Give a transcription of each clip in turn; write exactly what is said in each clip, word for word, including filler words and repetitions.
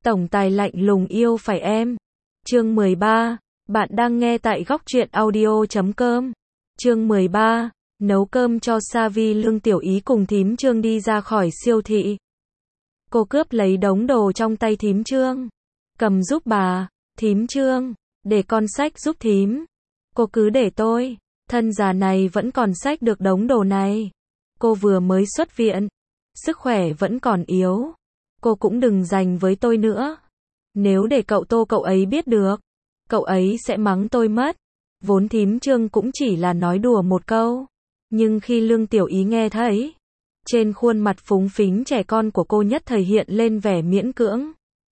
Tổng tài lạnh lùng yêu phải em. Chương mười ba. Bạn đang nghe tại góc truyện audio chấm com. Chương mười ba. Nấu cơm cho Savi. Lương Tiểu Ý cùng thím Trương đi ra khỏi siêu thị. Cô cướp lấy đống đồ trong tay thím Trương. Cầm giúp bà. Thím Trương, để con xách giúp thím. Cô cứ để tôi. Thân già này vẫn còn xách được đống đồ này. Cô vừa mới xuất viện. Sức khỏe vẫn còn yếu. Cô cũng đừng giành với tôi nữa. Nếu để cậu Tô cậu ấy biết được, cậu ấy sẽ mắng tôi mất. Vốn thím Trương cũng chỉ là nói đùa một câu. Nhưng khi Lương Tiểu Ý nghe thấy, trên khuôn mặt phúng phính trẻ con của cô nhất thời hiện lên vẻ miễn cưỡng.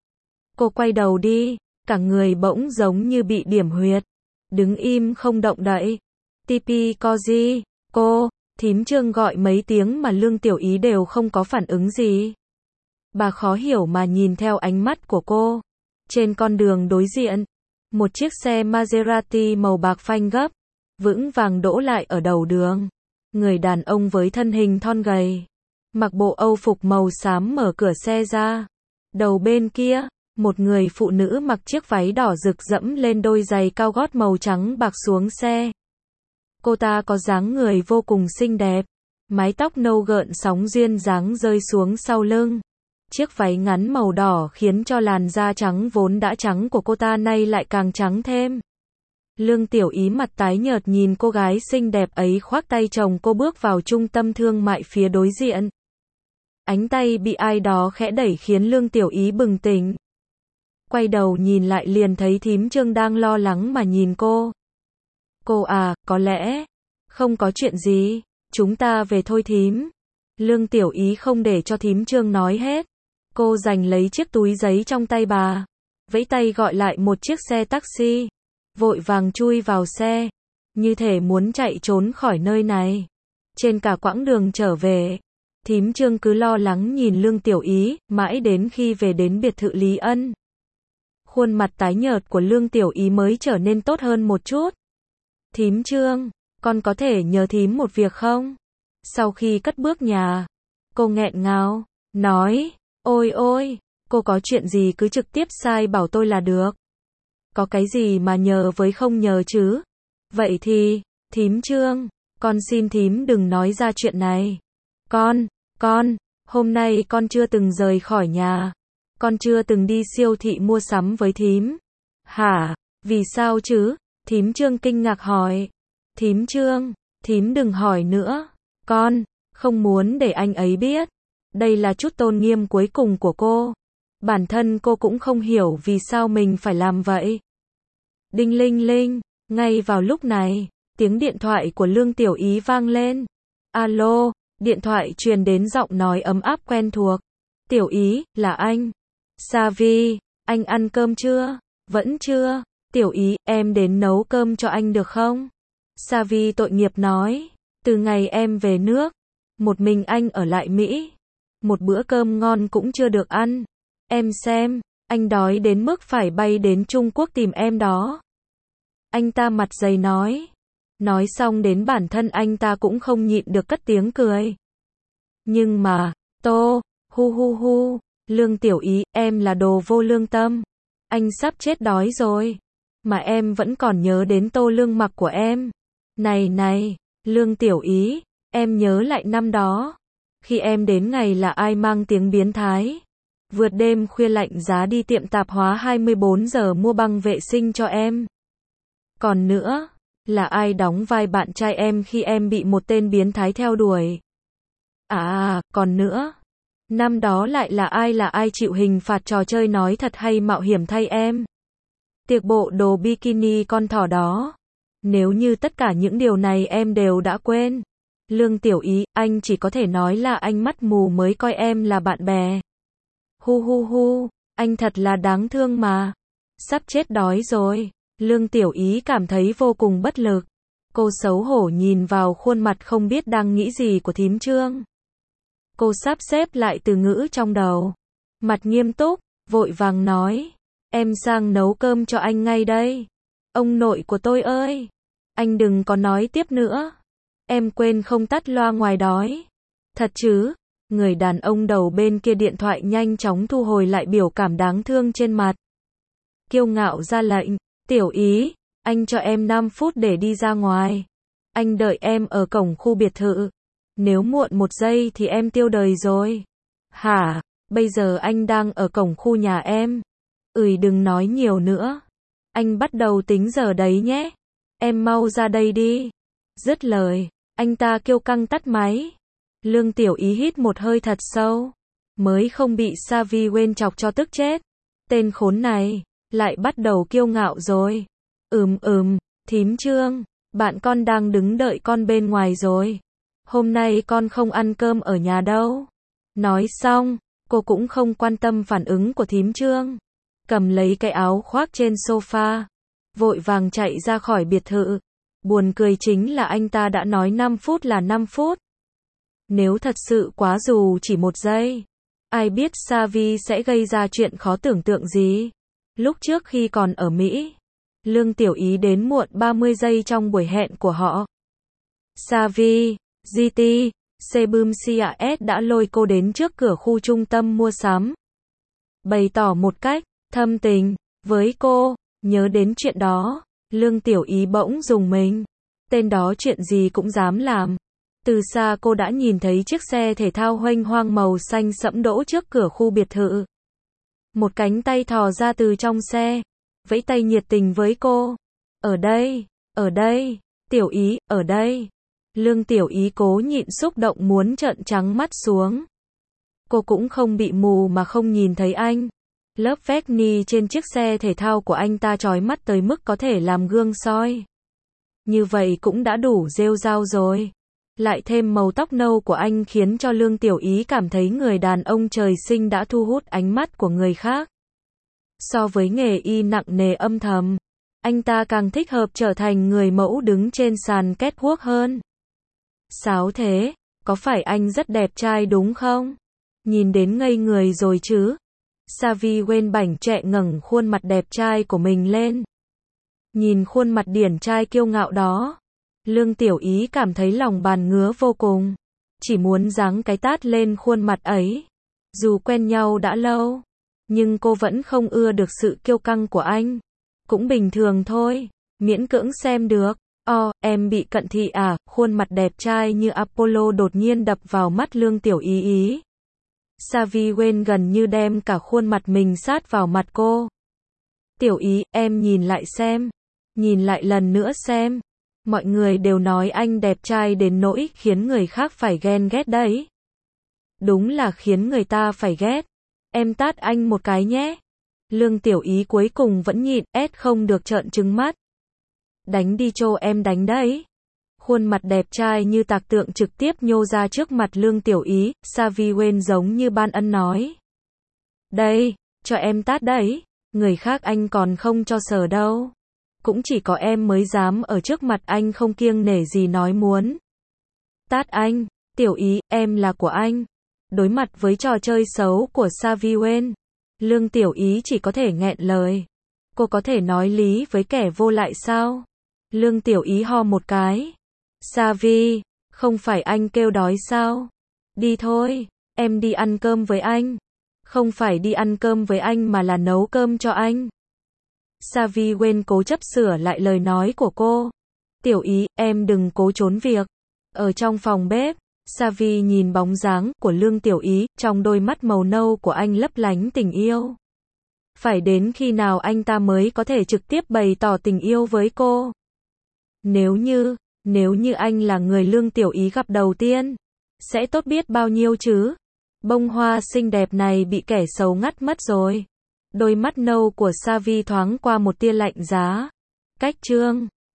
Cô quay đầu đi, cả người bỗng giống như bị điểm huyệt. Đứng im không động đậy. Tipi có gì? Cô, thím Trương gọi mấy tiếng mà Lương Tiểu Ý đều không có phản ứng gì. Bà khó hiểu mà nhìn theo ánh mắt của cô. Trên con đường đối diện, một chiếc xe Maserati màu bạc phanh gấp, vững vàng đỗ lại ở đầu đường. Người đàn ông với thân hình thon gầy, mặc bộ Âu phục màu xám mở cửa xe ra. Đầu bên kia, một người phụ nữ mặc chiếc váy đỏ rực dẫm lên đôi giày cao gót màu trắng bạc xuống xe. Cô ta có dáng người vô cùng xinh đẹp, mái tóc nâu gợn sóng duyên dáng rơi xuống sau lưng. Chiếc váy ngắn màu đỏ khiến cho làn da trắng vốn đã trắng của cô ta nay lại càng trắng thêm. Lương Tiểu Ý mặt tái nhợt nhìn cô gái xinh đẹp ấy khoác tay chồng cô bước vào trung tâm thương mại phía đối diện. Ánh tay bị ai đó khẽ đẩy khiến Lương Tiểu Ý bừng tỉnh. Quay đầu nhìn lại liền thấy thím Trương đang lo lắng mà nhìn cô. Cô à, có lẽ không có chuyện gì, chúng ta về thôi thím. Lương Tiểu Ý không để cho thím Trương nói hết. Cô giành lấy chiếc túi giấy trong tay bà, vẫy tay gọi lại một chiếc xe taxi, vội vàng chui vào xe, như thể muốn chạy trốn khỏi nơi này. Trên cả quãng đường trở về, thím Trương cứ lo lắng nhìn Lương Tiểu Ý, mãi đến khi về đến biệt thự Lý Ân. Khuôn mặt tái nhợt của Lương Tiểu Ý mới trở nên tốt hơn một chút. Thím Trương, con có thể nhờ thím một việc không? Sau khi cất bước nhà, cô nghẹn ngào, nói, ôi ôi, cô có chuyện gì cứ trực tiếp sai bảo tôi là được. Có cái gì mà nhờ với không nhờ chứ? Vậy thì, thím Trương, con xin thím đừng nói ra chuyện này. Con, con, hôm nay con chưa từng rời khỏi nhà. Con chưa từng đi siêu thị mua sắm với thím. Hả? Vì sao chứ? Thím Trương kinh ngạc hỏi. Thím Trương, thím đừng hỏi nữa. Con, không muốn để anh ấy biết. Đây là chút tôn nghiêm cuối cùng của cô. Bản thân cô cũng không hiểu vì sao mình phải làm vậy. Đinh linh linh, ngay vào lúc này, tiếng điện thoại của Lương Tiểu Ý vang lên. Alo, điện thoại truyền đến giọng nói ấm áp quen thuộc. Tiểu Ý, là anh. Savi, anh ăn cơm chưa? Vẫn chưa. Tiểu Ý, em đến nấu cơm cho anh được không? Savi tội nghiệp nói, từ ngày em về nước, một mình anh ở lại Mỹ. Một bữa cơm ngon cũng chưa được ăn. Em xem, anh đói đến mức phải bay đến Trung Quốc tìm em đó. Anh ta mặt dày nói. Nói xong đến bản thân anh ta cũng không nhịn được cất tiếng cười. Nhưng mà, Tô, hu hu hu, Lương Tiểu Ý, em là đồ vô lương tâm. Anh sắp chết đói rồi. Mà em vẫn còn nhớ đến Tô Lương Mặc của em. Này này, Lương Tiểu Ý, em nhớ lại năm đó. Khi em đến ngày là ai mang tiếng biến thái. Vượt đêm khuya lạnh giá đi tiệm tạp hóa hai mươi bốn giờ mua băng vệ sinh cho em. Còn nữa, là ai đóng vai bạn trai em khi em bị một tên biến thái theo đuổi. À, còn nữa, năm đó lại là ai là ai chịu hình phạt trò chơi nói thật hay mạo hiểm thay em. Tiệc bộ đồ bikini con thỏ đó. Nếu như tất cả những điều này em đều đã quên. Lương Tiểu Ý, anh chỉ có thể nói là anh mắt mù mới coi em là bạn bè. Hu hu hu, anh thật là đáng thương mà. Sắp chết đói rồi. Lương Tiểu Ý cảm thấy vô cùng bất lực. Cô xấu hổ nhìn vào khuôn mặt không biết đang nghĩ gì của thím Trương. Cô sắp xếp lại từ ngữ trong đầu. Mặt nghiêm túc, vội vàng nói. Em sang nấu cơm cho anh ngay đây. Ông nội của tôi ơi. Anh đừng có nói tiếp nữa. Em quên không tắt loa ngoài đói. Thật chứ? Người đàn ông đầu bên kia điện thoại nhanh chóng thu hồi lại biểu cảm đáng thương trên mặt. Kiêu ngạo ra lệnh, tiểu ý, anh cho em năm phút để đi ra ngoài. Anh đợi em ở cổng khu biệt thự. Nếu muộn một giây thì em tiêu đời rồi. Hả, bây giờ anh đang ở cổng khu nhà em. Ừi đừng nói nhiều nữa. Anh bắt đầu tính giờ đấy nhé. Em mau ra đây đi. Dứt lời, anh ta kiêu căng tắt máy. Lương Tiểu Ý hít một hơi thật sâu. Mới không bị Savi quên chọc cho tức chết. Tên khốn này, lại bắt đầu kiêu ngạo rồi. Ừm ừm, thím Trương, bạn con đang đứng đợi con bên ngoài rồi. Hôm nay con không ăn cơm ở nhà đâu. Nói xong, cô cũng không quan tâm phản ứng của thím Trương. Cầm lấy cái áo khoác trên sofa, vội vàng chạy ra khỏi biệt thự. Buồn cười chính là anh ta đã nói năm phút là năm phút. Nếu thật sự quá dù chỉ một giây, ai biết Savi sẽ gây ra chuyện khó tưởng tượng gì. Lúc trước khi còn ở Mỹ, Lương Tiểu Ý đến muộn ba mươi giây trong buổi hẹn của họ. Savi, giê tê, Sebum xê ét đã lôi cô đến trước cửa khu trung tâm mua sắm. Bày tỏ một cách thâm tình với cô. Nhớ đến chuyện đó, Lương Tiểu Ý bỗng rùng mình. Tên đó chuyện gì cũng dám làm. Từ xa cô đã nhìn thấy chiếc xe thể thao huênh hoang màu xanh sẫm đỗ trước cửa khu biệt thự. Một cánh tay thò ra từ trong xe, vẫy tay nhiệt tình với cô. Ở đây, ở đây, Tiểu Ý, ở đây. Lương Tiểu Ý cố nhịn xúc động muốn trợn trắng mắt xuống. Cô cũng không bị mù mà không nhìn thấy anh. Lớp vét ni trên chiếc xe thể thao của anh ta chói mắt tới mức có thể làm gương soi. Như vậy cũng đã đủ rêu rao rồi. Lại thêm màu tóc nâu của anh khiến cho Lương Tiểu Ý cảm thấy người đàn ông trời sinh đã thu hút ánh mắt của người khác. So với nghề y nặng nề âm thầm, anh ta càng thích hợp trở thành người mẫu đứng trên sàn catwalk hơn. Sáo thế, có phải anh rất đẹp trai đúng không? Nhìn đến ngây người rồi chứ. Savi quên bảnh trẹ ngẩng khuôn mặt đẹp trai của mình lên. Nhìn khuôn mặt điển trai kiêu ngạo đó, Lương Tiểu Ý cảm thấy lòng bàn ngứa vô cùng. Chỉ muốn giáng cái tát lên khuôn mặt ấy. Dù quen nhau đã lâu, nhưng cô vẫn không ưa được sự kiêu căng của anh. Cũng bình thường thôi, miễn cưỡng xem được. O, em bị cận thị à? Khuôn mặt đẹp trai như Apollo đột nhiên đập vào mắt Lương Tiểu Ý ý. Savi quên gần như đem cả khuôn mặt mình sát vào mặt cô. Tiểu Ý, em nhìn lại xem. Nhìn lại lần nữa xem. Mọi người đều nói anh đẹp trai đến nỗi khiến người khác phải ghen ghét đấy. Đúng là khiến người ta phải ghét. Em tát anh một cái nhé. Lương Tiểu Ý cuối cùng vẫn nhịn, ép không được trợn trừng mắt. Đánh đi cho em đánh đấy. Khuôn mặt đẹp trai như tạc tượng trực tiếp nhô ra trước mặt Lương Tiểu Ý, Savi quên giống như ban ân nói. Đây, cho em tát đấy. Người khác anh còn không cho sờ đâu. Cũng chỉ có em mới dám ở trước mặt anh không kiêng nể gì nói muốn tát anh. Tiểu Ý, em là của anh. Đối mặt với trò chơi xấu của Savi quên, Lương Tiểu Ý chỉ có thể nghẹn lời. Cô có thể nói lý với kẻ vô lại sao? Lương Tiểu Ý ho một cái. Savi, không phải anh kêu đói sao? Đi thôi, em đi ăn cơm với anh. Không phải đi ăn cơm với anh mà là nấu cơm cho anh. Savi quên cố chấp sửa lại lời nói của cô. Tiểu Ý, em đừng cố trốn việc. Ở trong phòng bếp, Savi nhìn bóng dáng của Lương Tiểu Ý, trong đôi mắt màu nâu của anh lấp lánh tình yêu. Phải đến khi nào anh ta mới có thể trực tiếp bày tỏ tình yêu với cô? Nếu như, nếu như anh là người Lương Tiểu Ý gặp đầu tiên, sẽ tốt biết bao nhiêu chứ? Bông hoa xinh đẹp này bị kẻ xấu ngắt mất rồi. Đôi mắt nâu của Savi thoáng qua một tia lạnh giá. Cách Trương